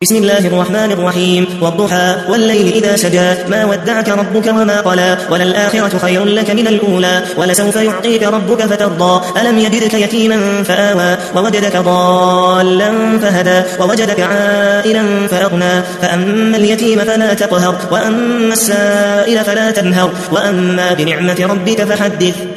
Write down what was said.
بسم الله الرحمن الرحيم والضحى والليل إذا سجى ما ودعك ربك وما قلى وللآخرة خير لك من الأولى ولسوف يعطيك ربك فترضى ألم يجدك يتيما فآوى ووجدك ضالا فهدى ووجدك عائلا فأغنى فأما اليتيم فلا تقهر وأما السائل فلا تنهر وأما بنعمة ربك فحدث